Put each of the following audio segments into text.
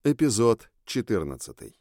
Эпизод 14.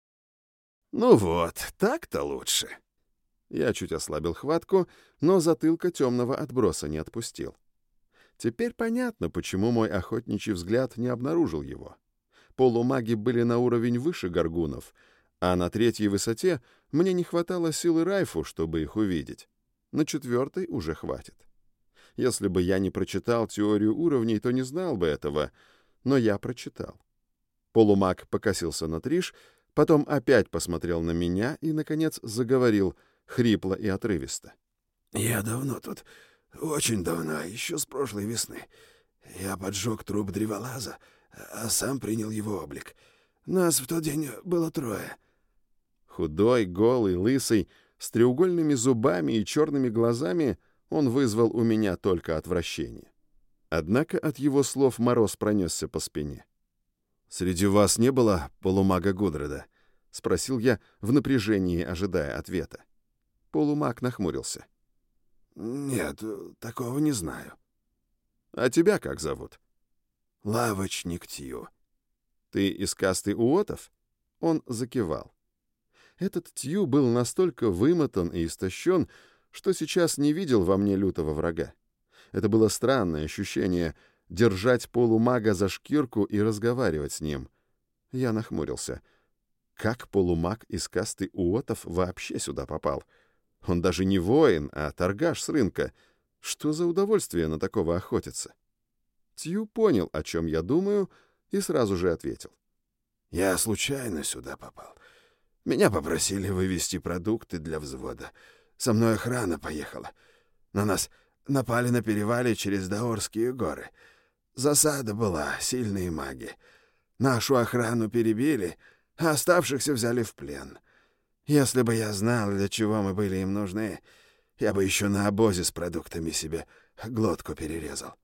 Ну вот, так-то лучше. Я чуть ослабил хватку, но затылка темного отброса не отпустил. Теперь понятно, почему мой охотничий взгляд не обнаружил его. Полумаги были на уровень выше горгунов, а на 3-й высоте мне не хватало силы Райфу, чтобы их увидеть. На 4-й уже хватит. Если бы я не прочитал теорию уровней, то не знал бы этого, но я прочитал. Полумаг покосился на Триш, потом опять посмотрел на меня и, наконец, заговорил хрипло и отрывисто. «Я давно тут, очень давно, еще с прошлой весны. Я поджег труп древолаза, а сам принял его облик. Нас в тот день было 3. Худой, голый, лысый, с треугольными зубами и черными глазами он вызвал у меня только отвращение. Однако от его слов мороз пронесся по спине. «Среди вас не было полумага Гудреда?» — спросил я в напряжении, ожидая ответа. Полумаг нахмурился. «Нет, такого не знаю». «А тебя как зовут?» «Лавочник Тью». «Ты из касты Уотов?» Он закивал. Этот Тью был настолько вымотан и истощен, что сейчас не видел во мне лютого врага. Это было странное ощущение — держать полумага за шкирку и разговаривать с ним. Я нахмурился. Как полумаг из касты Уотов вообще сюда попал? Он даже не воин, а торгаш с рынка. Что за удовольствие на такого охотиться? Тью понял, о чем я думаю, и сразу же ответил. «Я случайно сюда попал. Меня попросили вывести продукты для взвода. Со мной охрана поехала. На нас напали на перевале через Даорские горы. Засада была, сильные маги. Нашу охрану перебили, а оставшихся взяли в плен. Если бы я знал, для чего мы были им нужны, я бы еще на обозе с продуктами себе глотку перерезал».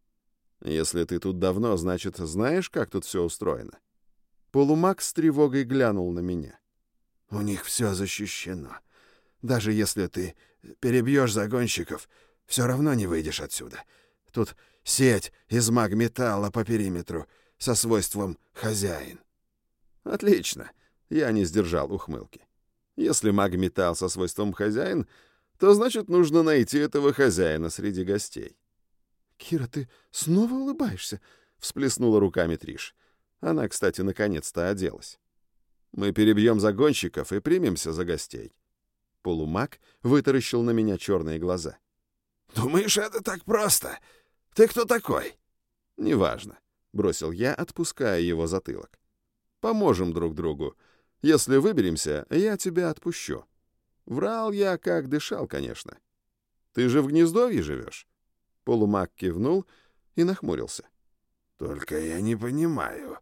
«Если ты тут давно, значит, знаешь, как тут все устроено?» Полумаг с тревогой глянул на меня. «У них все защищено. Даже если ты перебьешь загонщиков, все равно не выйдешь отсюда. Тут сеть из магметалла по периметру со свойством «хозяин». «Отлично!» — я не сдержал ухмылки. «Если магметалл со свойством «хозяин», то значит, нужно найти этого хозяина среди гостей». «Кира, ты снова улыбаешься?» — всплеснула руками Триш. Она, кстати, наконец-то оделась. «Мы перебьем загонщиков и примемся за гостей». Полумаг вытаращил на меня черные глаза. «Думаешь, это так просто? Ты кто такой?» «Неважно», — бросил я, отпуская его затылок. «Поможем друг другу. Если выберемся, я тебя отпущу». Врал я, как дышал, конечно. «Ты же в Гнездовье живешь?» Полумаг кивнул и нахмурился. «Только я не понимаю.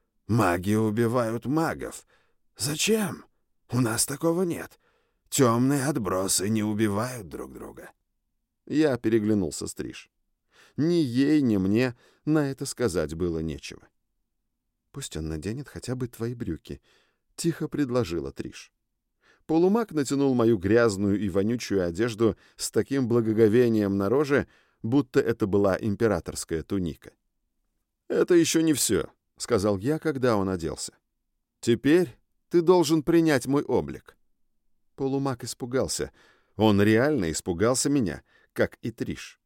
Маги убивают магов. Зачем? У нас такого нет. Темные отбросы не убивают друг друга». Я переглянулся с Триш. Ни ей, ни мне на это сказать было нечего. «Пусть он наденет хотя бы твои брюки», — тихо предложила Триш. Полумаг натянул мою грязную и вонючую одежду с таким благоговением на роже, будто это была императорская туника. «Это еще не все», — сказал я, когда он оделся. «Теперь ты должен принять мой облик». Полумаг испугался. Он реально испугался меня, как и Триш.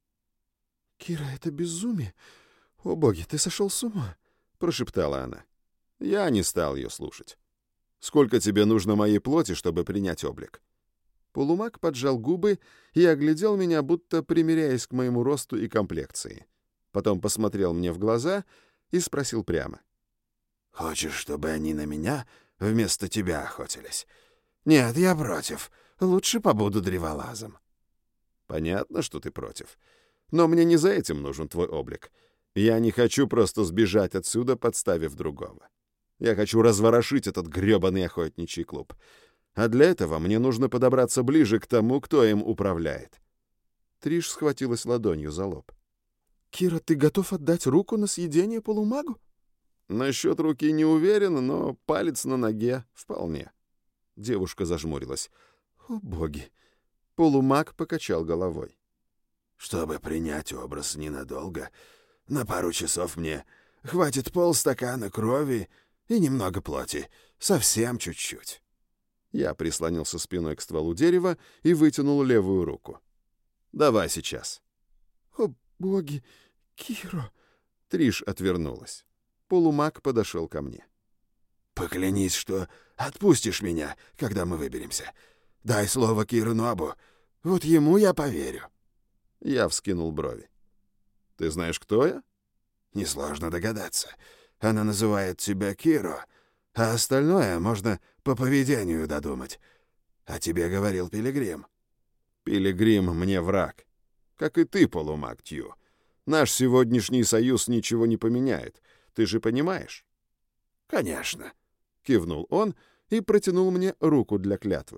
«Кира, это безумие! О боги, ты сошел с ума!» — прошептала она. Я не стал ее слушать. «Сколько тебе нужно моей плоти, чтобы принять облик?» Полумаг поджал губы и оглядел меня, будто примиряясь к моему росту и комплекции. Потом посмотрел мне в глаза и спросил прямо. «Хочешь, чтобы они на меня вместо тебя охотились? Нет, я против. Лучше побуду древолазом». «Понятно, что ты против. Но мне не за этим нужен твой облик. Я не хочу просто сбежать отсюда, подставив другого. Я хочу разворошить этот грёбаный охотничий клуб. А для этого мне нужно подобраться ближе к тому, кто им управляет». Триш схватилась ладонью за лоб. «Кира, ты готов отдать руку на съедение полумагу?» «Насчет руки не уверен, но палец на ноге вполне». Девушка зажмурилась. «О, боги!» Полумаг покачал головой. «Чтобы принять образ ненадолго, на пару часов мне хватит полстакана крови и немного плоти. Совсем чуть-чуть». Я прислонился спиной к стволу дерева и вытянул левую руку. «Давай сейчас». «О, боги, Киро!» Триш отвернулась. Полумаг подошел ко мне. «Поклянись, что отпустишь меня, когда мы выберемся. Дай слово Киро-Нобу. Вот ему я поверю». Я вскинул брови. «Ты знаешь, кто я?» «Несложно догадаться. Она называет тебя Киро, а остальное можно по поведению додумать. О тебе говорил Пилигрим». «Пилигрим мне враг. Как и ты, полумаг Тью. Наш сегодняшний союз ничего не поменяет. Ты же понимаешь?» «Конечно», — кивнул он и протянул мне руку для клятвы.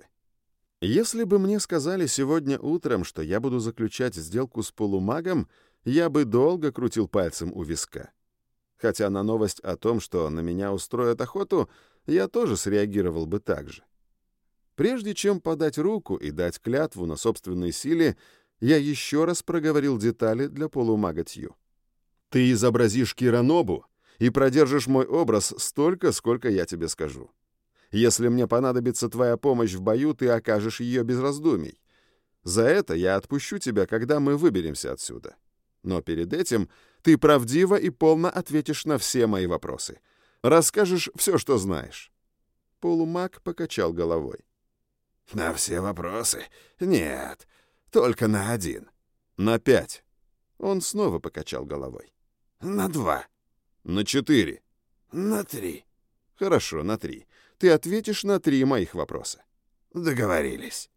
Если бы мне сказали сегодня утром, что я буду заключать сделку с полумагом, я бы долго крутил пальцем у виска. Хотя на новость о том, что на меня устроят охоту, я тоже среагировал бы так же. Прежде чем подать руку и дать клятву на собственной силе, я еще раз проговорил детали для полумага Тью. «Ты изобразишь Киро-Нобу и продержишь мой образ столько, сколько я тебе скажу. Если мне понадобится твоя помощь в бою, ты окажешь ее без раздумий. За это я отпущу тебя, когда мы выберемся отсюда. Но перед этим ты правдиво и полно ответишь на все мои вопросы. Расскажешь все, что знаешь». Полумаг покачал головой. «На все вопросы? Нет, только на один». «На 5». Он снова покачал головой. «На 2». «На 4». «На 3». «Хорошо, на 3. Ты ответишь на 3 моих вопроса». «Договорились».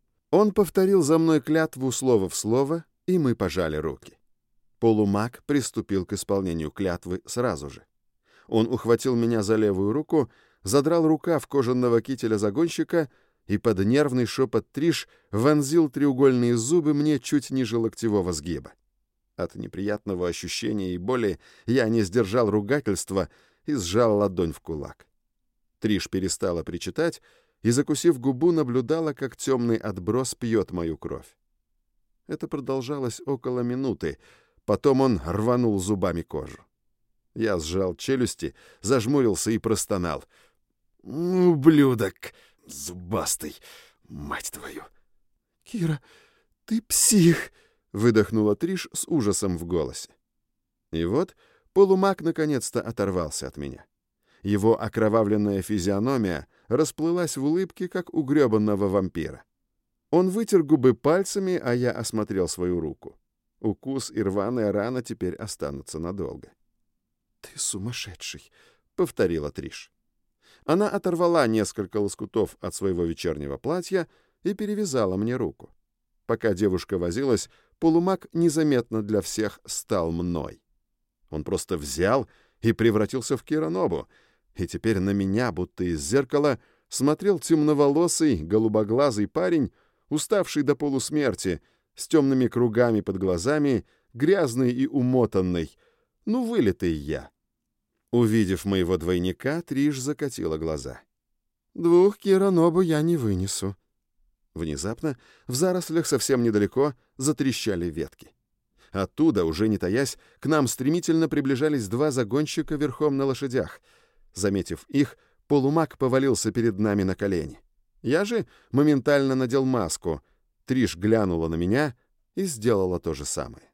Он повторил за мной клятву слово в слово, и мы пожали руки. Полумаг приступил к исполнению клятвы сразу же. Он ухватил меня за левую руку, задрал рукав кожаного кителя загонщика и под нервный шепот Триш вонзил треугольные зубы мне чуть ниже локтевого сгиба. От неприятного ощущения и боли я не сдержал ругательства и сжал ладонь в кулак. Триш перестала причитать и, закусив губу, наблюдала, как темный отброс пьет мою кровь. Это продолжалось около минуты, потом он рванул зубами кожу. Я сжал челюсти, зажмурился и простонал. «Ублюдок зубастый, мать твою!» «Кира, ты псих!» — выдохнула Триш с ужасом в голосе. И вот полумаг наконец-то оторвался от меня. Его окровавленная физиономия расплылась в улыбке, как у гребанного вампира. Он вытер губы пальцами, а я осмотрел свою руку. Укус и рваная рана теперь останутся надолго. «Ты сумасшедший!» — повторила Триш. Она оторвала несколько лоскутов от своего вечернего платья и перевязала мне руку. Пока девушка возилась, полумаг незаметно для всех стал мной. Он просто взял и превратился в Киро-Нобу, и теперь на меня, будто из зеркала, смотрел темноволосый, голубоглазый парень, уставший до полусмерти, с темными кругами под глазами, грязный и умотанный, вылитый я. Увидев моего двойника, Триш закатила глаза. «2 Киро-Нобу я не вынесу». Внезапно в зарослях совсем недалеко затрещали ветки. Оттуда, уже не таясь, к нам стремительно приближались 2 загонщика верхом на лошадях. Заметив их, полумаг повалился перед нами на колени. Я же моментально надел маску. Триш глянула на меня и сделала то же самое.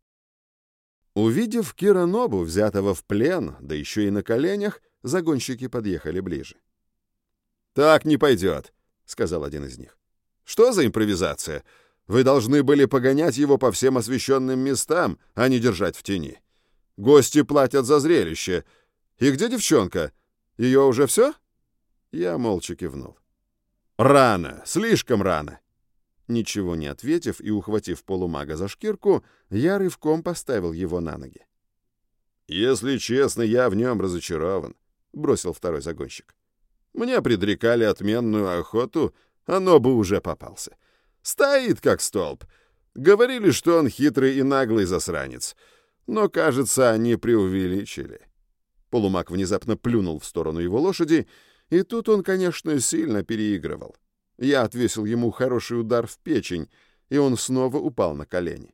Увидев Киро-Нобу, взятого в плен, да еще и на коленях, загонщики подъехали ближе. «Так не пойдет», — сказал один из них. «Что за импровизация? Вы должны были погонять его по всем освещенным местам, а не держать в тени. Гости платят за зрелище. И где девчонка? Ее уже все?» Я молча кивнул. «Рано, слишком рано». Ничего не ответив и ухватив полумага за шкирку, я рывком поставил его на ноги. «Если честно, я в нем разочарован», — бросил второй загонщик. «Мне предрекали отменную охоту, а Нобу уже попался. Стоит как столб. Говорили, что он хитрый и наглый засранец. Но, кажется, они преувеличили». Полумаг внезапно плюнул в сторону его лошади, и тут он, конечно, сильно переигрывал. Я отвесил ему хороший удар в печень, и он снова упал на колени.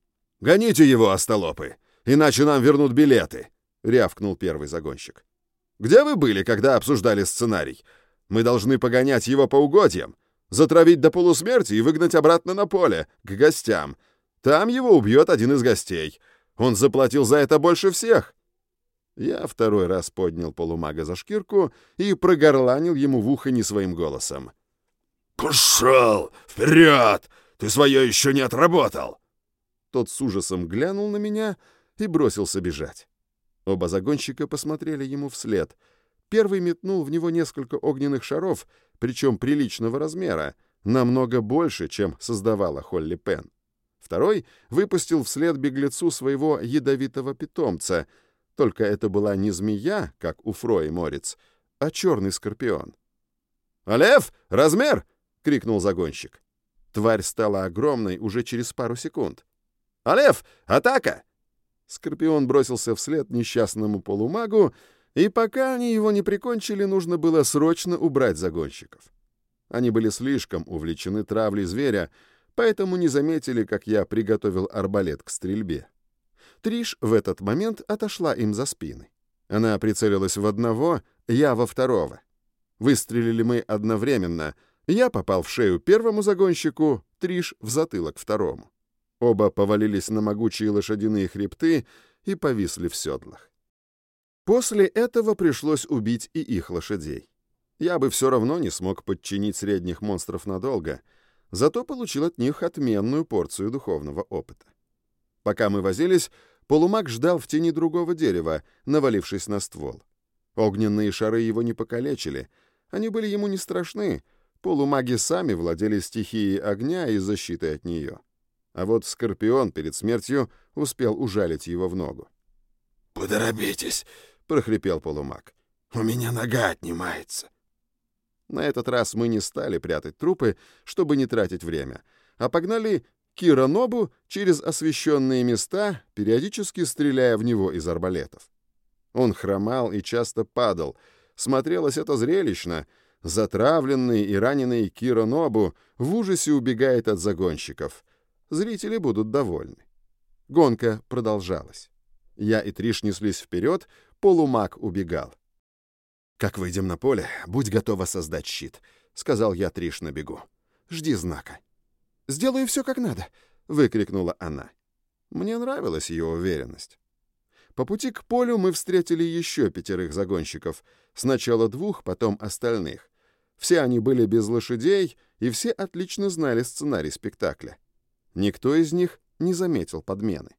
«Гоните его, остолопы, иначе нам вернут билеты!» — рявкнул первый загонщик. Где вы были, когда обсуждали сценарий? Мы должны погонять его по угодьям, затравить до полусмерти и выгнать обратно на поле, к гостям. Там его убьет один из гостей. Он заплатил за это больше всех». Я второй раз поднял полумага за шкирку и прогорланил ему в ухо не своим голосом. «Пошел! Вперед! Ты свое еще не отработал!» Тот с ужасом глянул на меня и бросился бежать. Оба загонщика посмотрели ему вслед. Первый метнул в него несколько огненных шаров, причем приличного размера, намного больше, чем создавала Холли Пен. Второй выпустил вслед беглецу своего ядовитого питомца, только это была не змея, как у Фрой Морец, а черный скорпион. «А лев? Размер!» — крикнул загонщик. Тварь стала огромной уже через пару секунд. «А лев? Атака!» Скорпион бросился вслед несчастному полумагу, и пока они его не прикончили, нужно было срочно убрать загонщиков. Они были слишком увлечены травлей зверя, поэтому не заметили, как я приготовил арбалет к стрельбе. Триш в этот момент отошла им за спины. Она прицелилась в одного, я во второго. Выстрелили мы одновременно. Я попал в шею первому загонщику, Триш в затылок второму. Оба повалились на могучие лошадиные хребты и повисли в седлах. После этого пришлось убить и их лошадей. Я бы все равно не смог подчинить средних монстров надолго, зато получил от них отменную порцию духовного опыта. Пока мы возились, полумаг ждал в тени другого дерева, навалившись на ствол. Огненные шары его не покалечили, они были ему не страшны, полумаги сами владели стихией огня и защитой от нее. А вот Скорпион перед смертью успел ужалить его в ногу. «Поторопитесь!» — прохрипел полумаг. «У меня нога отнимается». На этот раз мы не стали прятать трупы, чтобы не тратить время, а погнали Киро-Нобу через освещенные места, периодически стреляя в него из арбалетов. Он хромал и часто падал. Смотрелось это зрелищно. Затравленный и раненый Киро-Нобу в ужасе убегает от загонщиков. Зрители будут довольны. Гонка продолжалась. Я и Триш неслись вперед, полумаг убегал. «Как выйдем на поле, будь готова создать щит», — сказал я Триш на бегу. «Жди знака». «Сделаю все как надо», — выкрикнула она. Мне нравилась ее уверенность. По пути к полю мы встретили еще 5 загонщиков. Сначала 2, потом остальных. Все они были без лошадей, и все отлично знали сценарий спектакля. Никто из них не заметил подмены.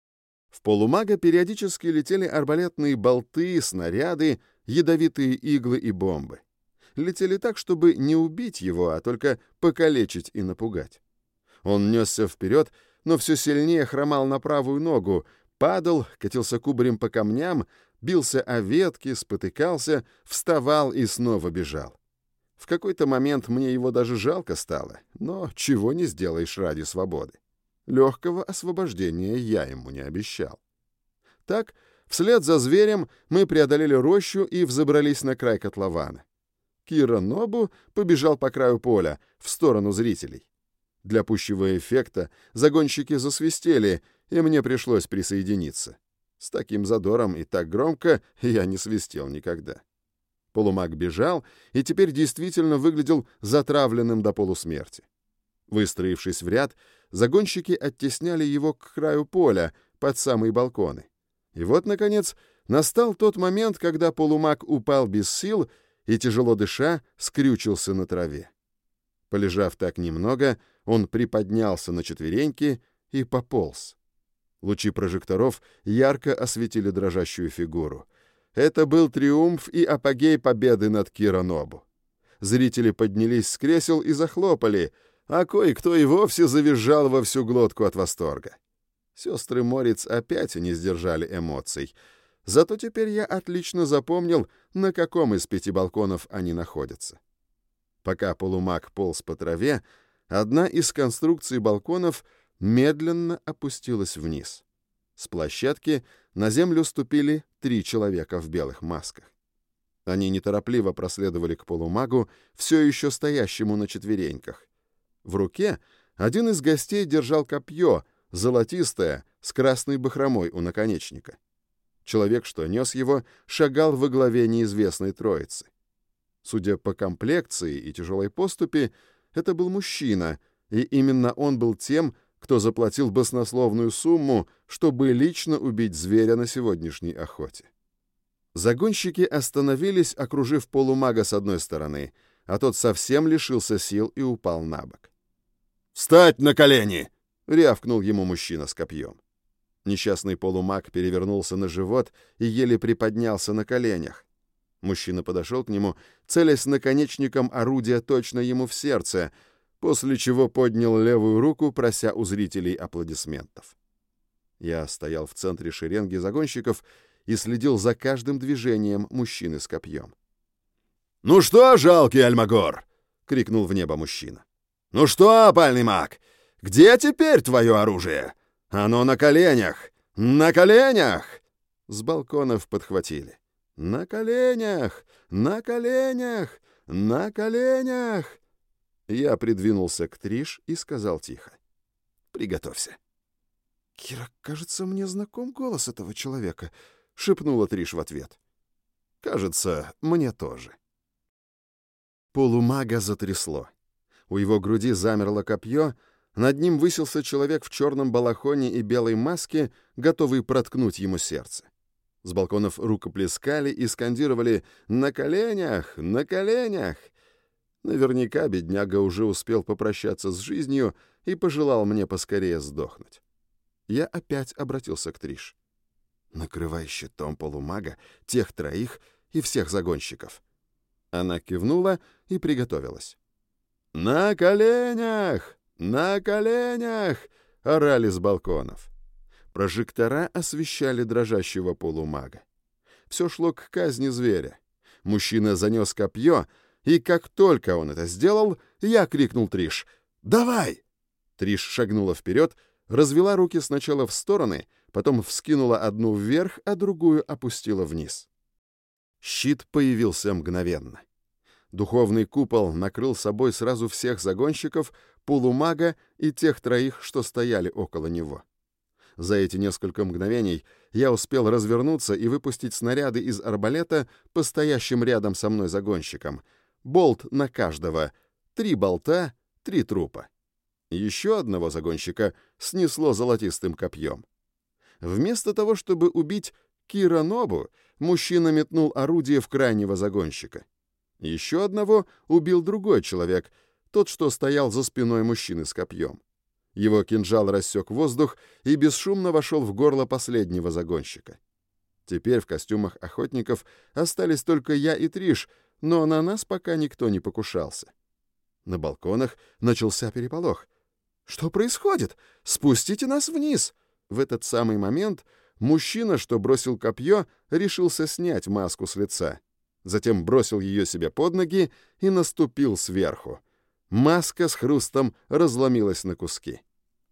В полумага периодически летели арбалетные болты, снаряды, ядовитые иглы и бомбы. Летели так, чтобы не убить его, а только покалечить и напугать. Он несся вперед, но все сильнее хромал на правую ногу, падал, катился кубарем по камням, бился о ветки, спотыкался, вставал и снова бежал. В какой-то момент мне его даже жалко стало, но чего не сделаешь ради свободы. Легкого освобождения я ему не обещал. Так, вслед за зверем мы преодолели рощу и взобрались на край котлована. Киро-Нобу побежал по краю поля, в сторону зрителей. Для пущего эффекта загонщики засвистели, и мне пришлось присоединиться. С таким задором и так громко я не свистел никогда. Полумаг бежал и теперь действительно выглядел затравленным до полусмерти. Выстроившись в ряд, загонщики оттесняли его к краю поля, под самые балконы. И вот, наконец, настал тот момент, когда полумаг упал без сил и, тяжело дыша, скрючился на траве. Полежав так немного, он приподнялся на четвереньки и пополз. Лучи прожекторов ярко осветили дрожащую фигуру. Это был триумф и апогей победы над Киро-Нобу. Зрители поднялись с кресел и захлопали, а кое-кто и вовсе завизжал во всю глотку от восторга. Сестры Морец опять не сдержали эмоций. Зато теперь я отлично запомнил, на каком из 5 балконов они находятся. Пока полумаг полз по траве, одна из конструкций балконов медленно опустилась вниз. С площадки на землю ступили 3 человека в белых масках. Они неторопливо проследовали к полумагу, все еще стоящему на четвереньках. В руке один из гостей держал копье, золотистое, с красной бахромой у наконечника. Человек, что нес его, шагал во главе неизвестной троицы. Судя по комплекции и тяжелой поступи, это был мужчина, и именно он был тем, кто заплатил баснословную сумму, чтобы лично убить зверя на сегодняшней охоте. Загонщики остановились, окружив полумага с одной стороны, а тот совсем лишился сил и упал на бок. «Встать на колени!» — рявкнул ему мужчина с копьем. Несчастный полумаг перевернулся на живот и еле приподнялся на коленях. Мужчина подошел к нему, целясь наконечником орудия точно ему в сердце, после чего поднял левую руку, прося у зрителей аплодисментов. Я стоял в центре шеренги загонщиков и следил за каждым движением мужчины с копьем. «Ну что, жалкий Альмагор!» — крикнул в небо мужчина. «Ну что, опальный маг, где теперь твое оружие? Оно на коленях! На коленях!» С балконов подхватили. «На коленях! На коленях! На коленях!» Я придвинулся к Триш и сказал тихо. «Приготовься». «Кира, кажется, мне знаком голос этого человека», — шепнула Триш в ответ. «Кажется, мне тоже». Полумага затрясло. У его груди замерло копье, над ним высился человек в черном балахоне и белой маске, готовый проткнуть ему сердце. С балконов рукоплескали и скандировали «На коленях! На коленях!». Наверняка бедняга уже успел попрощаться с жизнью и пожелал мне поскорее сдохнуть. Я опять обратился к Триш. «Накрывай щитом полумага, тех троих и всех загонщиков». Она кивнула и приготовилась. «На коленях! На коленях!» — орали с балконов. Прожектора освещали дрожащего полумага. Все шло к казни зверя. Мужчина занес копье, и как только он это сделал, я крикнул Триш: «Давай!» Триш шагнула вперед, развела руки сначала в стороны, потом вскинула одну вверх, а другую опустила вниз. Щит появился мгновенно. Духовный купол накрыл собой сразу всех загонщиков, полумага и тех троих, что стояли около него. За эти несколько мгновений я успел развернуться и выпустить снаряды из арбалета по стоящим рядом со мной загонщикам. Болт на каждого. 3 болта, 3 трупа. Еще одного загонщика снесло золотистым копьем. Вместо того, чтобы убить Кира Нобу, мужчина метнул орудие в крайнего загонщика. Еще одного убил другой человек, тот, что стоял за спиной мужчины с копьем. Его кинжал рассек воздух и бесшумно вошел в горло последнего загонщика. Теперь в костюмах охотников остались только я и Триш, но на нас пока никто не покушался. На балконах начался переполох. «Что происходит? Спустите нас вниз!» В этот самый момент мужчина, что бросил копье, решился снять маску с лица. Затем бросил ее себе под ноги и наступил сверху. Маска с хрустом разломилась на куски.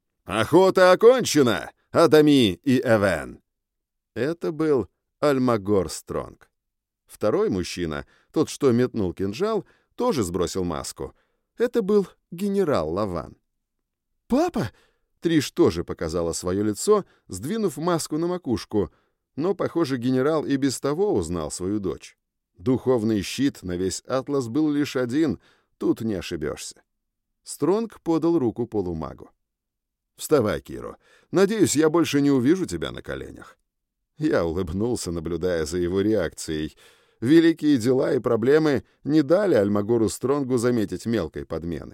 «Охота окончена, Адами и Эвен!» Это был Альмагор Стронг. Второй мужчина, тот, что метнул кинжал, тоже сбросил маску. Это был генерал Лаван. «Папа!» Триш тоже показала свое лицо, сдвинув маску на макушку, но, похоже, генерал и без того узнал свою дочь. Духовный щит на весь атлас был лишь один, тут не ошибешься. Стронг подал руку полумагу. «Вставай, Киро. Надеюсь, я больше не увижу тебя на коленях». Я улыбнулся, наблюдая за его реакцией. Великие дела и проблемы не дали Альмагору Стронгу заметить мелкой подмены.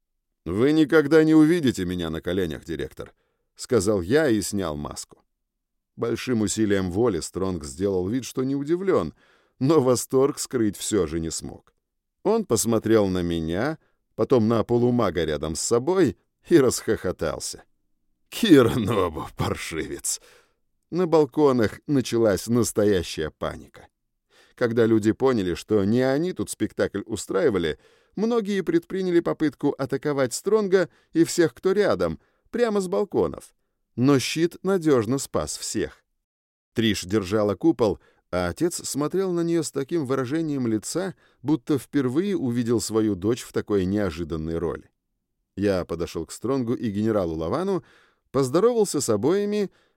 «Вы никогда не увидите меня на коленях, директор», — сказал я и снял маску. Большим усилием воли Стронг сделал вид, что не удивлен, но восторг скрыть все же не смог. Он посмотрел на меня, потом на полумага рядом с собой и расхохотался. «Кира Нобу, паршивец!» На балконах началась настоящая паника. Когда люди поняли, что не они тут спектакль устраивали, многие предприняли попытку атаковать Стронга и всех, кто рядом, прямо с балконов. Но щит надежно спас всех. Триш держала купол, а отец смотрел на нее с таким выражением лица, будто впервые увидел свою дочь в такой неожиданной роли. Я подошел к Стронгу и генералу Лавану, поздоровался с обоими,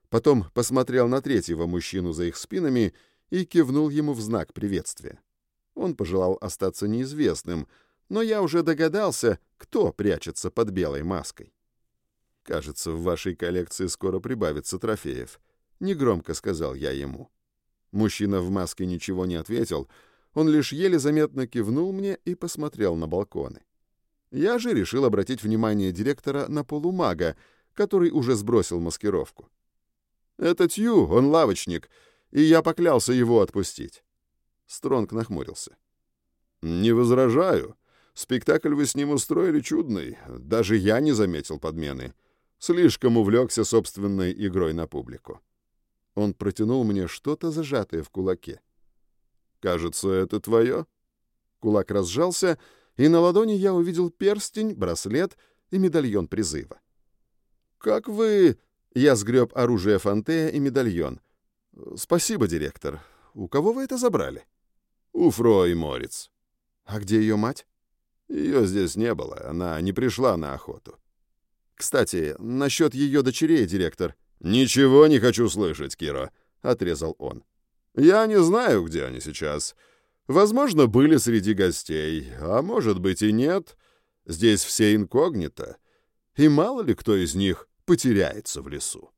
Потом посмотрел на третьего мужчину за их спинами и кивнул ему в знак приветствия. Он пожелал остаться неизвестным, но я уже догадался, кто прячется под белой маской. «Кажется, в вашей коллекции скоро прибавится трофеев», — негромко сказал я ему. Мужчина в маске ничего не ответил, он лишь еле заметно кивнул мне и посмотрел на балконы. Я же решил обратить внимание директора на полумага, который уже сбросил маскировку. «Это Тью, он лавочник, и я поклялся его отпустить». Стронг нахмурился. «Не возражаю. Спектакль вы с ним устроили чудный. Даже я не заметил подмены. Слишком увлекся собственной игрой на публику». Он протянул мне что-то, зажатое в кулаке. «Кажется, это твое?» Кулак разжался, и на ладони я увидел перстень, браслет и медальон призыва. «Как вы...» Я сгреб оружие Фантея и медальон. «Спасибо, директор. У кого вы это забрали?» «У Фро и Мориц». «А где ее мать?» «Ее здесь не было. Она не пришла на охоту». «Кстати, насчет ее дочерей, директор...» «Ничего не хочу слышать, Киро», — отрезал он. «Я не знаю, где они сейчас. Возможно, были среди гостей, а может быть и нет. Здесь все инкогнито, и мало ли кто из них потеряется в лесу».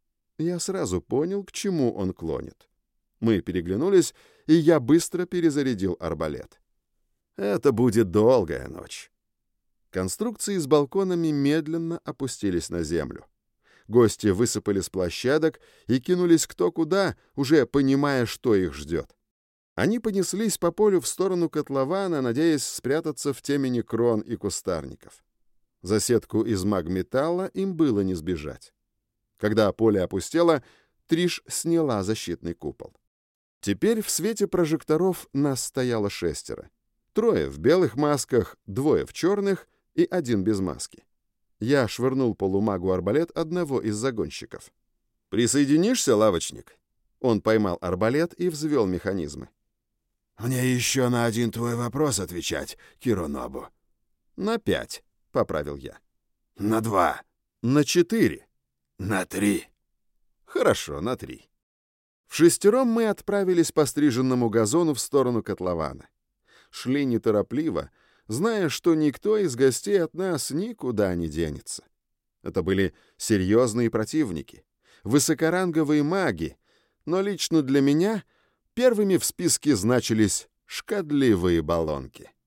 Я сразу понял, к чему он клонит. Мы переглянулись, и я быстро перезарядил арбалет. Это будет долгая ночь. Конструкции с балконами медленно опустились на землю. Гости высыпали с площадок и кинулись кто куда, уже понимая, что их ждет. Они понеслись по полю в сторону котлована, надеясь спрятаться в темени крон и кустарников. Засетку из магметалла им было не сбежать. Когда поле опустело, Триш сняла защитный купол. Теперь в свете прожекторов нас стояло 6. 3 в белых масках, 2 в черных и 1 без маски. Я швырнул полумагу арбалет одного из загонщиков. «Присоединишься, лавочник?» Он поймал арбалет и взвел механизмы. «Мне еще на 1 твой вопрос отвечать, Киронобу». «На 5», — поправил я. «На 2». «На 4». «На 3». «Хорошо, на 3». Вшестером мы отправились по стриженному газону в сторону котлована. Шли неторопливо, зная, что никто из гостей от нас никуда не денется. Это были серьезные противники, высокоранговые маги, но лично для меня первыми в списке значились шкодливые баллонки.